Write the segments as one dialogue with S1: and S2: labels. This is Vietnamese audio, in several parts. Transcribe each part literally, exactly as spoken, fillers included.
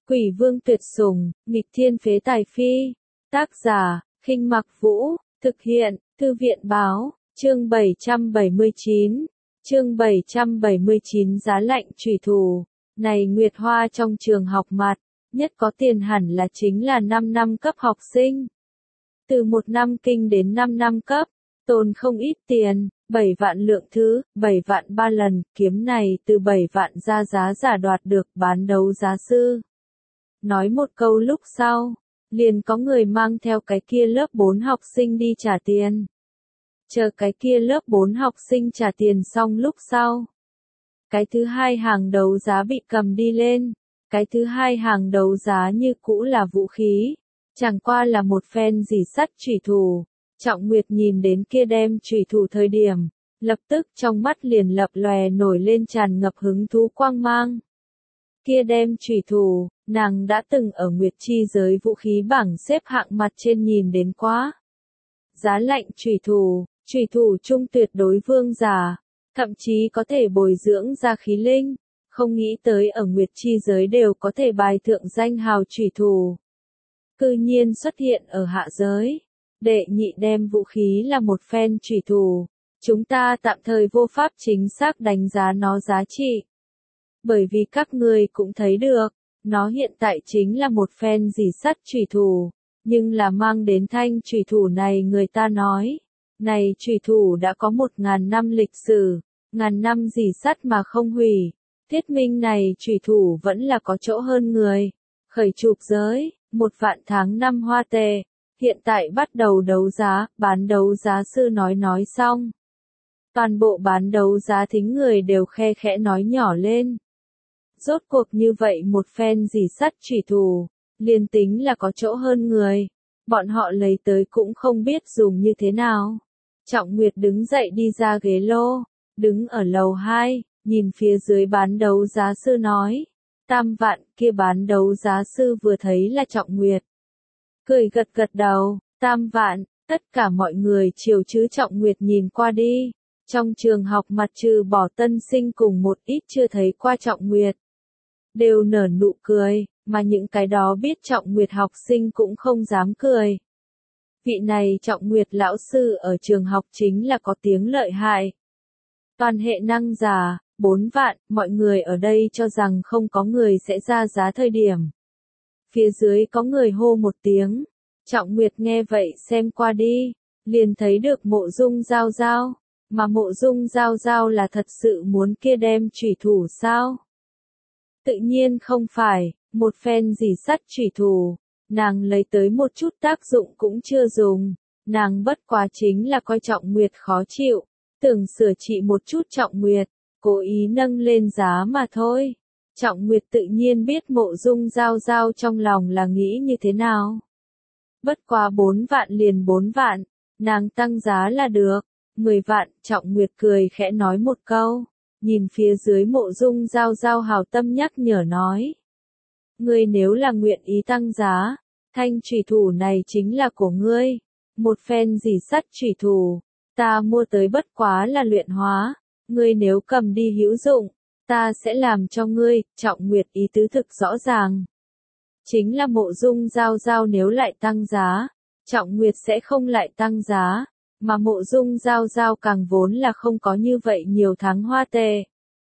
S1: Quỷ vương tuyệt sủng, nghịch thiên phế tài phi. Tác giả, Khinh Mặc Vũ, thực hiện, Thư viện báo, chương bảy trăm bảy mươi chín. Chương bảy trăm bảy mươi chín giá lạnh trùy thủ. Này Nguyệt Hoa trong trường học mặt, nhất có tiền hẳn là chính là năm năm cấp học sinh. Từ một năm kinh đến năm năm cấp, tồn không ít tiền, bảy vạn lượng thứ, bảy vạn ba lần, kiếm này từ bảy vạn ra giá giả đoạt được bán đấu giá sư. Nói một câu lúc sau, liền có người mang theo cái kia lớp bốn học sinh đi trả tiền. Chờ cái kia lớp bốn học sinh trả tiền xong lúc sau. Cái thứ hai hàng đấu giá bị cầm đi lên, cái thứ hai hàng đấu giá như cũ là vũ khí, chẳng qua là một phen dỉ sắt chủy thủ. Trọng Nguyệt nhìn đến kia đem chủy thủ thời điểm, lập tức trong mắt liền lập lòe nổi lên tràn ngập hứng thú quang mang. Kia đem chủy thủ, nàng đã từng ở Nguyệt chi giới vũ khí bảng xếp hạng mặt trên nhìn đến quá. Giá lạnh chủy thủ, chủy thủ trung tuyệt đối vương giả, thậm chí có thể bồi dưỡng ra khí linh, không nghĩ tới ở Nguyệt chi giới đều có thể bài thượng danh hào chủy thủ. Cư nhiên xuất hiện ở hạ giới. Đệ nhị đem vũ khí là một phen chủy thủ, chúng ta tạm thời vô pháp chính xác đánh giá nó giá trị. Bởi vì các ngươi cũng thấy được, nó hiện tại chính là một phen dỉ sắt chủy thủ, nhưng là mang đến thanh chủy thủ này người ta nói, này chủy thủ đã có một ngàn năm lịch sử, ngàn năm dỉ sắt mà không hủy, thuyết minh này chủy thủ vẫn là có chỗ hơn người. Khởi chụp giới, một vạn tháng năm hoa tệ. Hiện tại bắt đầu đấu giá, bán đấu giá sư nói nói xong. Toàn bộ bán đấu giá thính người đều khe khẽ nói nhỏ lên. Rốt cuộc như vậy một phen dỉ sắt chủy thủ, liền tính là có chỗ hơn người. Bọn họ lấy tới cũng không biết dùng như thế nào. Trọng Nguyệt đứng dậy đi ra ghế lô, đứng ở lầu hai, nhìn phía dưới bán đấu giá sư nói. Tam vạn kia bán đấu giá sư vừa thấy là Trọng Nguyệt. Cười gật gật đầu, tam vạn, tất cả mọi người chiều chứ Trọng Nguyệt nhìn qua đi. Trong trường học mặt trừ bỏ tân sinh cùng một ít chưa thấy qua Trọng Nguyệt. Đều nở nụ cười, mà những cái đó biết Trọng Nguyệt học sinh cũng không dám cười. Vị này Trọng Nguyệt lão sư ở trường học chính là có tiếng lợi hại. Toàn hệ năng giả, bốn vạn, mọi người ở đây cho rằng không có người sẽ ra giá thời điểm. Phía dưới có người hô một tiếng, Trọng Nguyệt nghe vậy xem qua đi, liền thấy được Mộ Dung Giao Giao, mà Mộ Dung Giao Giao là thật sự muốn kia đem chủy thủ sao? Tự nhiên không phải, một phen dỉ sắt chủy thủ, nàng lấy tới một chút tác dụng cũng chưa dùng, nàng bất quá chính là coi Trọng Nguyệt khó chịu, tưởng sửa trị một chút Trọng Nguyệt, cố ý nâng lên giá mà thôi. Trọng Nguyệt tự nhiên biết Mộ Dung Giao Giao trong lòng là nghĩ như thế nào. Bất quá bốn vạn liền bốn vạn, nàng tăng giá là được, mười vạn, Trọng Nguyệt cười khẽ nói một câu, nhìn phía dưới Mộ Dung Giao Giao hào tâm nhắc nhở nói. Ngươi nếu là nguyện ý tăng giá, thanh chủy thủ này chính là của ngươi, một phen dỉ sắt chủy thủ, ta mua tới bất quá là luyện hóa, ngươi nếu cầm đi hữu dụng, ta sẽ làm cho ngươi. Trọng Nguyệt ý tứ thực rõ ràng. Chính là Mộ Dung Giao Giao nếu lại tăng giá, Trọng Nguyệt sẽ không lại tăng giá, mà Mộ Dung Giao Giao càng vốn là không có như vậy nhiều tháng hoa tệ.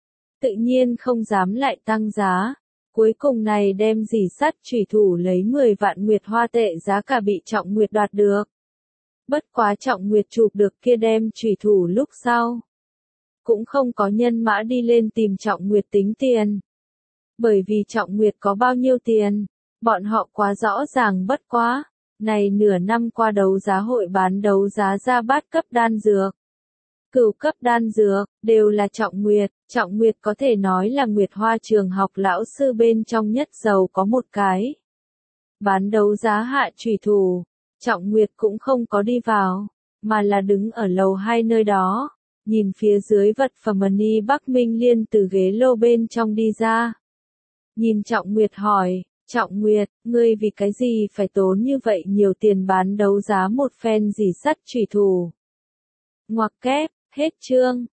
S1: Tự nhiên không dám lại tăng giá, cuối cùng này đem dỉ sắt chủy thủ lấy mười vạn nguyệt hoa tệ giá cả bị Trọng Nguyệt đoạt được. Bất quá Trọng Nguyệt chụp được kia đem chủy thủ lúc sau. Cũng không có nhân mã đi lên tìm Trọng Nguyệt tính tiền. Bởi vì Trọng Nguyệt có bao nhiêu tiền, bọn họ quá rõ ràng bất quá. Này nửa năm qua đấu giá hội bán đấu giá ra bát cấp đan dược. Cửu cấp đan dược, đều là Trọng Nguyệt. Trọng Nguyệt có thể nói là Nguyệt Hoa trường học lão sư bên trong nhất giàu có một cái. Bán đấu giá hạ chủy thủ, Trọng Nguyệt cũng không có đi vào, mà là đứng ở lầu hai nơi đó. Nhìn phía dưới vật phẩm Ni Bắc Minh Liên từ ghế lô bên trong đi ra. Nhìn Trọng Nguyệt hỏi, Trọng Nguyệt, ngươi vì cái gì phải tốn như vậy nhiều tiền bán đấu giá một phen dỉ sắt chủy thủ? Ngoặc kép, hết chương.